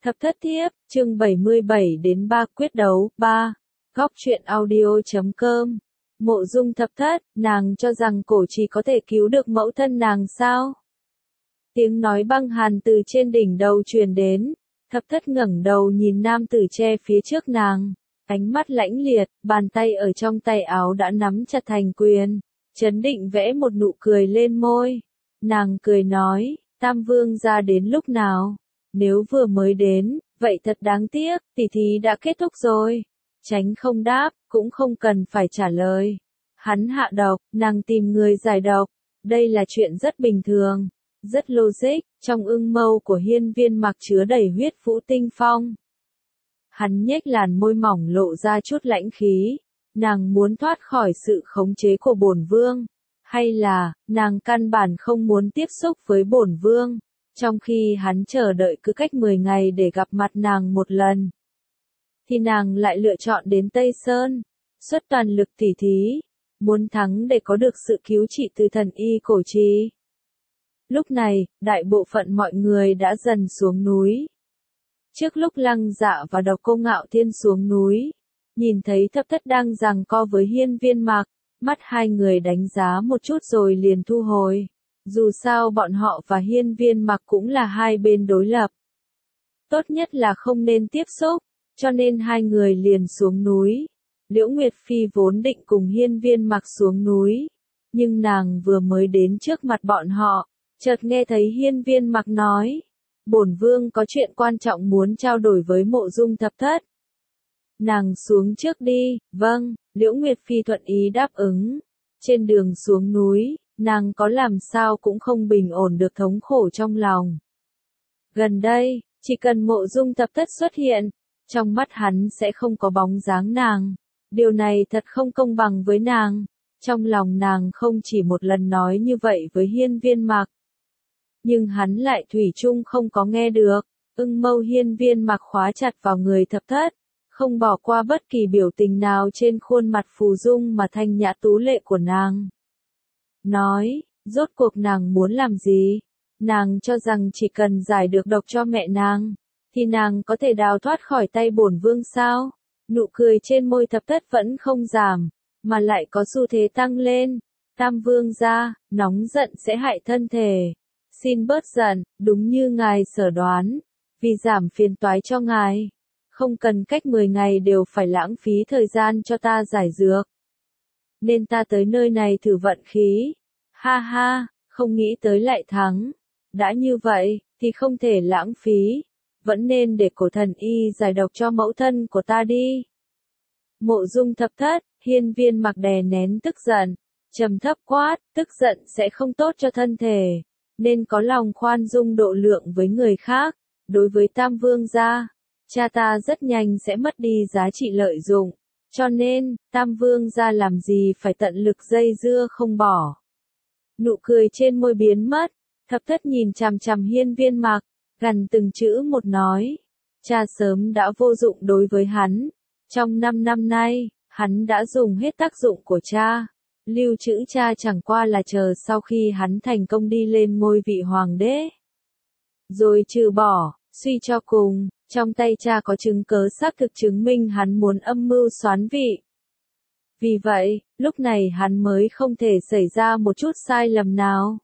Thập thất thiếp, chương 77 đến 3 quyết đấu, 3. Góc truyện audio.com. Mộ Dung thập thất, nàng cho rằng cổ trì có thể cứu được mẫu thân nàng sao? Tiếng nói băng hàn từ trên đỉnh đầu truyền đến, thập thất ngẩng đầu nhìn nam tử che phía trước nàng, ánh mắt lãnh liệt, bàn tay ở trong tay áo đã nắm chặt thành quyền, chấn định vẽ một nụ cười lên môi. Nàng cười nói, Tam Vương ra đến lúc nào? Nếu vừa mới đến, vậy thật đáng tiếc, tỉ thí đã kết thúc rồi. Tránh không đáp, cũng không cần phải trả lời. Hắn hạ độc, nàng tìm người giải độc. Đây là chuyện rất bình thường, rất logic, trong ưng mâu của Hiên Viên Mặc chứa đầy huyết vũ tinh phong. Hắn nhếch làn môi mỏng lộ ra chút lãnh khí. Nàng muốn thoát khỏi sự khống chế của bổn vương. Hay là, nàng căn bản không muốn tiếp xúc với bổn vương. Trong khi hắn chờ đợi cứ cách 10 ngày để gặp mặt nàng một lần, thì nàng lại lựa chọn đến Tây Sơn, xuất toàn lực tỉ thí, muốn thắng để có được sự cứu trị từ thần y cổ trì. Lúc này, đại bộ phận mọi người đã dần xuống núi. Trước lúc Lăng Dạ và Độc Cô Ngạo Thiên xuống núi, nhìn thấy thập thất đang giằng co với Hiên Viên Mặc, mắt hai người đánh giá một chút rồi liền thu hồi. Dù sao bọn họ và Hiên Viên Mặc cũng là hai bên đối lập. Tốt nhất là không nên tiếp xúc, cho nên hai người liền xuống núi. Liễu Nguyệt Phi vốn định cùng Hiên Viên Mặc xuống núi, nhưng nàng vừa mới đến trước mặt bọn họ, chợt nghe thấy Hiên Viên Mặc nói, bổn vương có chuyện quan trọng muốn trao đổi với Mộ Dung thập thất. Nàng xuống trước đi, vâng, Liễu Nguyệt Phi thuận ý đáp ứng. Trên đường xuống núi, nàng có làm sao cũng không bình ổn được thống khổ trong lòng. Gần đây, chỉ cần Mộ Dung thập thất xuất hiện, trong mắt hắn sẽ không có bóng dáng nàng. Điều này thật không công bằng với nàng. Trong lòng nàng không chỉ một lần nói như vậy với Hiên Viên Mặc. Nhưng hắn lại thủy chung không có nghe được. Ưng mâu Hiên Viên Mặc khóa chặt vào người thập thất, không bỏ qua bất kỳ biểu tình nào trên khuôn mặt phù dung mà thanh nhã tú lệ của nàng. Nói, rốt cuộc nàng muốn làm gì? Nàng cho rằng chỉ cần giải được độc cho mẹ nàng, thì nàng có thể đào thoát khỏi tay bổn vương sao? Nụ cười trên môi thập thất vẫn không giảm, mà lại có xu thế tăng lên. Tam Vương gia, nóng giận sẽ hại thân thể. Xin bớt giận, đúng như ngài sở đoán, vì giảm phiền toái cho ngài. Không cần cách 10 ngày đều phải lãng phí thời gian cho ta giải dược. Nên ta tới nơi này thử vận khí. Ha ha, không nghĩ tới lại thắng. Đã như vậy, thì không thể lãng phí. Vẫn nên để cổ thần y giải độc cho mẫu thân của ta đi. Mộ Dung thập thất, Hiên Viên Mặc đè nén tức giận, trầm thấp quát, tức giận sẽ không tốt cho thân thể, nên có lòng khoan dung độ lượng với người khác. Đối với Tam Vương gia, cha ta rất nhanh sẽ mất đi giá trị lợi dụng, cho nên, Tam Vương gia làm gì phải tận lực dây dưa không bỏ. Nụ cười trên môi biến mất, thập thất nhìn chằm chằm Hiên Viên Mặc, gằn từng chữ một nói, cha sớm đã vô dụng đối với hắn. Trong 5 năm nay, hắn đã dùng hết tác dụng của cha. Lưu trữ cha chẳng qua là chờ sau khi hắn thành công đi lên ngôi vị hoàng đế. Rồi trừ bỏ, suy cho cùng, trong tay cha có chứng cớ xác thực chứng minh hắn muốn âm mưu soán vị. Vì vậy, lúc này hắn mới không thể xảy ra một chút sai lầm nào.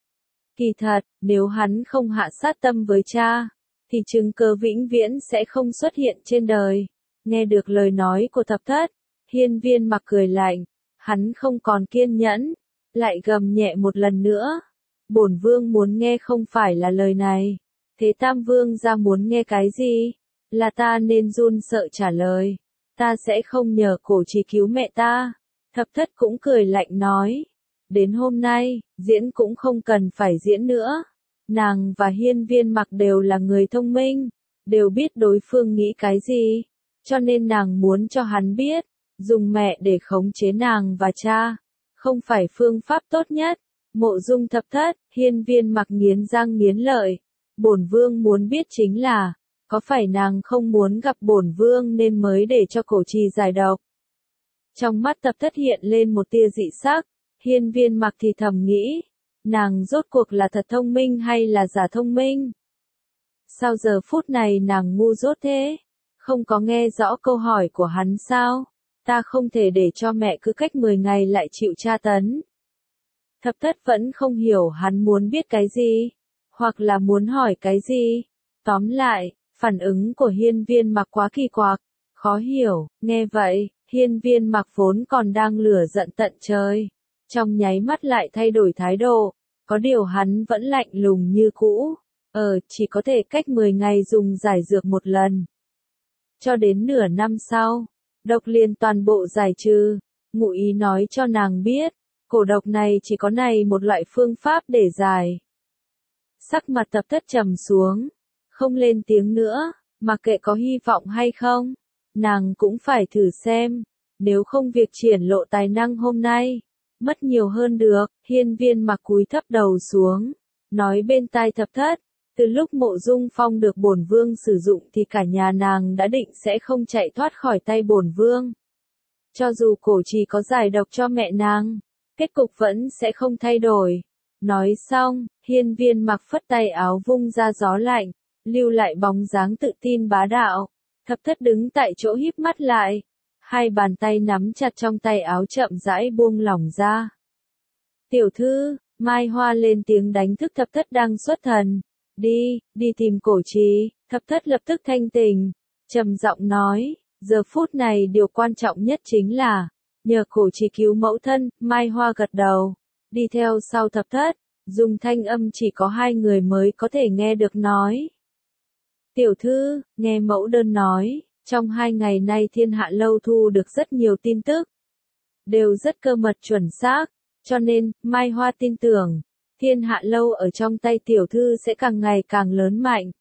Kỳ thật, nếu hắn không hạ sát tâm với cha, thì chứng cớ vĩnh viễn sẽ không xuất hiện trên đời. Nghe được lời nói của thập thất, Hiên Viên Mặc cười lạnh, hắn không còn kiên nhẫn, lại gầm nhẹ một lần nữa. Bổn vương muốn nghe không phải là lời này. Thế Tam Vương gia muốn nghe cái gì? Là ta nên run sợ trả lời. Ta sẽ không nhờ cổ trì cứu mẹ ta. Thập thất cũng cười lạnh nói. Đến hôm nay, diễn cũng không cần phải diễn nữa. Nàng và Hiên Viên Mặc đều là người thông minh, đều biết đối phương nghĩ cái gì. Cho nên nàng muốn cho hắn biết, dùng mẹ để khống chế nàng và cha, không phải phương pháp tốt nhất. Mộ Dung thập thất, Hiên Viên Mặc nghiến răng nghiến lợi. Bổn vương muốn biết chính là, có phải nàng không muốn gặp bổn vương nên mới để cho cổ trì giải độc? Trong mắt thập thất hiện lên một tia dị sắc, Hiên Viên Mặc thì thầm nghĩ, nàng rốt cuộc là thật thông minh hay là giả thông minh? Sao giờ phút này nàng ngu dốt thế? Không có nghe rõ câu hỏi của hắn sao? Ta không thể để cho mẹ cứ cách 10 ngày lại chịu tra tấn. Thập thất vẫn không hiểu hắn muốn biết cái gì, hoặc là muốn hỏi cái gì. Tóm lại, phản ứng của hiên viên mặc quá kỳ quặc, khó hiểu. Nghe vậy, hiên viên mặc vốn còn đang lửa giận tận trời, trong nháy mắt lại thay đổi thái độ, có điều hắn vẫn lạnh lùng như cũ. Chỉ có thể cách 10 ngày dùng giải dược một lần. Cho đến nửa năm sau, độc liền toàn bộ giải trừ. Ngụ ý nói cho nàng biết, cổ độc này chỉ có này một loại phương pháp để giải. Sắc mặt Thập Thất trầm xuống, không lên tiếng nữa, mặc kệ có hy vọng hay không, nàng cũng phải thử xem, nếu không việc triển lộ tài năng hôm nay, mất nhiều hơn được. Hiên viên mặc cúi thấp đầu xuống, nói bên tai Thập Thất, từ lúc Mộ Dung Phong được bổn vương sử dụng thì cả nhà nàng đã định sẽ không chạy thoát khỏi tay bổn vương. Cho dù cổ trì có giải độc cho mẹ nàng, kết cục vẫn sẽ không thay đổi. Nói xong, hiên viên mặc phất tay áo vung ra gió lạnh, lưu lại bóng dáng tự tin bá đạo. Thập Thất đứng tại chỗ híp mắt lại, hai bàn tay nắm chặt trong tay áo chậm rãi buông lỏng ra. Tiểu thư, Mai Hoa lên tiếng đánh thức Thập Thất đang xuất thần. Đi tìm cổ trì. Thập Thất lập tức thanh tỉnh, trầm giọng nói, giờ phút này điều quan trọng nhất chính là nhờ cổ trì cứu mẫu thân. Mai Hoa gật đầu, đi theo sau Thập Thất, dùng thanh âm chỉ có hai người mới có thể nghe được nói. Tiểu thư, nghe mẫu đơn nói, trong 2 ngày nay Thiên Hạ Lâu thu được rất nhiều tin tức, đều rất cơ mật chuẩn xác, cho nên, Mai Hoa tin tưởng, Thiên Hạ Lâu ở trong tay tiểu thư sẽ càng ngày càng lớn mạnh.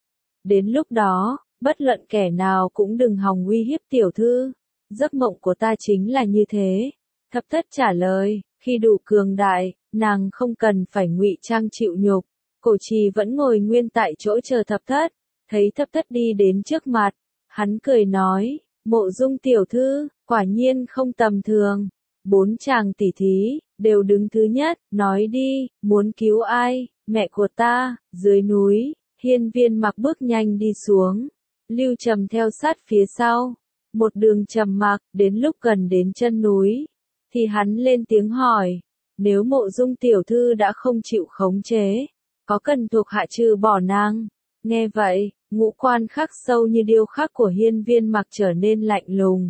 Đến lúc đó, bất luận kẻ nào cũng đừng hòng uy hiếp tiểu thư. Giấc mộng của ta chính là như thế. Thập Thất trả lời, khi đủ cường đại, nàng không cần phải ngụy trang chịu nhục. Cổ trì vẫn ngồi nguyên tại chỗ chờ Thập Thất, thấy Thập Thất đi đến trước mặt, hắn cười nói, Mộ Dung tiểu thư, quả nhiên không tầm thường. 4 chàng tỷ thí, đều đứng thứ nhất, nói đi, muốn cứu ai? Mẹ của ta. Dưới núi, hiên viên mặc bước nhanh đi xuống, Lưu Trầm theo sát phía sau, một đường trầm mặc, đến lúc gần đến chân núi, thì hắn lên tiếng hỏi, nếu Mộ Dung tiểu thư đã không chịu khống chế, có cần thuộc hạ trừ bỏ nàng? Nghe vậy, ngũ quan khắc sâu như điêu khắc của hiên viên mặc trở nên lạnh lùng.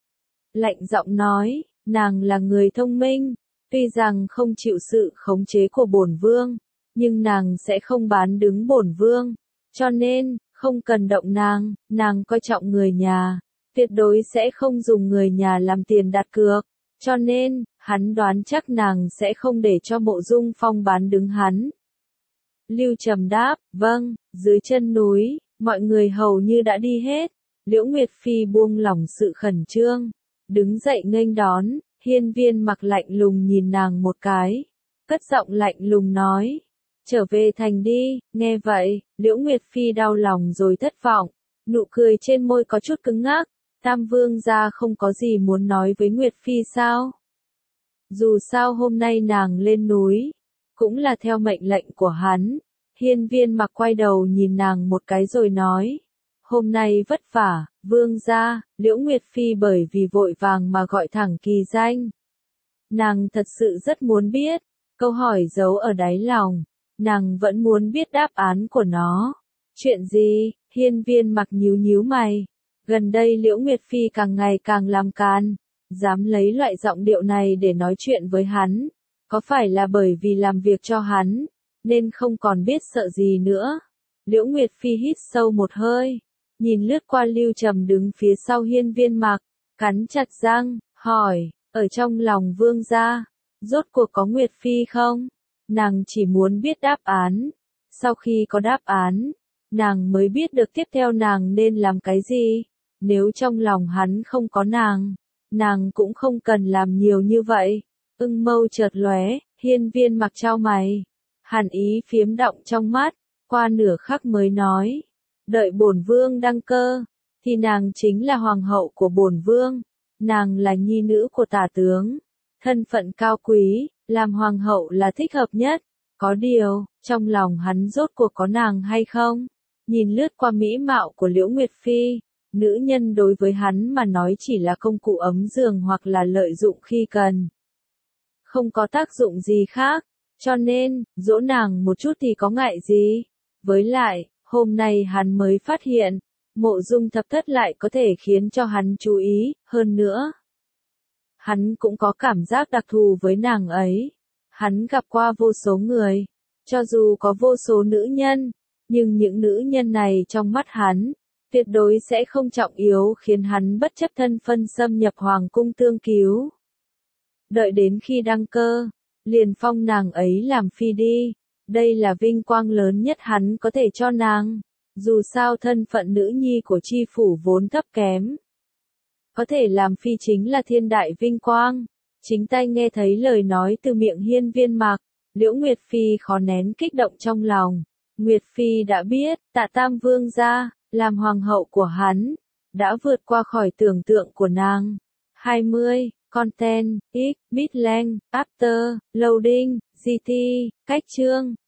Lạnh giọng nói, nàng là người thông minh, tuy rằng không chịu sự khống chế của bổn vương, nhưng nàng sẽ không bán đứng bổn vương, cho nên, không cần động nàng coi trọng người nhà, tuyệt đối sẽ không dùng người nhà làm tiền đặt cược, cho nên, hắn đoán chắc nàng sẽ không để cho Mộ Dung Phong bán đứng hắn. Lưu Trầm đáp, vâng. Dưới chân núi, mọi người hầu như đã đi hết, Liễu Nguyệt Phi buông lỏng sự khẩn trương, đứng dậy nghênh đón. Hiên viên mặc lạnh lùng nhìn nàng một cái, cất giọng lạnh lùng nói, trở về thành đi. Nghe vậy, Liễu Nguyệt Phi đau lòng rồi thất vọng, nụ cười trên môi có chút cứng ngắc. Tam vương gia không có gì muốn nói với Nguyệt Phi sao? Dù sao hôm nay nàng lên núi, cũng là theo mệnh lệnh của hắn. Hiên viên mặc quay đầu nhìn nàng một cái rồi nói, hôm nay vất vả, vương gia. Liễu Nguyệt Phi bởi vì vội vàng mà gọi thẳng kỳ danh. Nàng thật sự rất muốn biết, câu hỏi giấu ở đáy lòng, nàng vẫn muốn biết đáp án của nó. Chuyện gì? Hiên viên mặc nhíu nhíu mày. Gần đây Liễu Nguyệt Phi càng ngày càng làm càn, dám lấy loại giọng điệu này để nói chuyện với hắn. Có phải là bởi vì làm việc cho hắn, nên không còn biết sợ gì nữa? Liễu Nguyệt Phi hít sâu một hơi, nhìn lướt qua Lưu Trầm đứng phía sau hiên viên mặc, cắn chặt răng, hỏi, ở trong lòng vương gia, rốt cuộc có Nguyệt Phi không? Nàng chỉ muốn biết đáp án. Sau khi có đáp án, nàng mới biết được tiếp theo nàng nên làm cái gì. Nếu trong lòng hắn không có nàng cũng không cần làm nhiều như vậy. Mâu chợt lóe, hiên viên mặc chau mày, hàn ý phiếm động trong mắt, qua nửa khắc mới nói, đợi bổn vương đăng cơ, thì nàng chính là hoàng hậu của bổn vương, nàng là nhi nữ của tả tướng, thân phận cao quý, làm hoàng hậu là thích hợp nhất. Có điều, trong lòng hắn rốt cuộc có nàng hay không? nhìn lướt qua mỹ mạo của Liễu Nguyệt Phi, nữ nhân đối với hắn mà nói chỉ là công cụ ấm giường hoặc là lợi dụng khi cần. Không có tác dụng gì khác, cho nên, dỗ nàng một chút thì có ngại gì. Với lại, hôm nay hắn mới phát hiện, Mộ Dung Thập Thất lại có thể khiến cho hắn chú ý, hơn nữa. Hắn cũng có cảm giác đặc thù với nàng ấy. Hắn gặp qua vô số người, cho dù có vô số nữ nhân, nhưng những nữ nhân này trong mắt hắn, tuyệt đối sẽ không trọng yếu khiến hắn bất chấp thân phân xâm nhập hoàng cung tương cứu. Đợi đến khi đăng cơ, liền phong nàng ấy làm phi đi, đây là vinh quang lớn nhất hắn có thể cho nàng, dù sao thân phận nữ nhi của chi phủ vốn thấp kém. Có thể làm phi chính là thiên đại vinh quang. Chính tay nghe thấy lời nói từ miệng Hiên Viên Mạc, Liễu Nguyệt Phi khó nén kích động trong lòng. Nguyệt Phi đã biết, Tạ Tam Vương gia, làm hoàng hậu của hắn, đã vượt qua khỏi tưởng tượng của nàng. 20. Content, X, Bitlang, After, Loading, GT, Cách chương.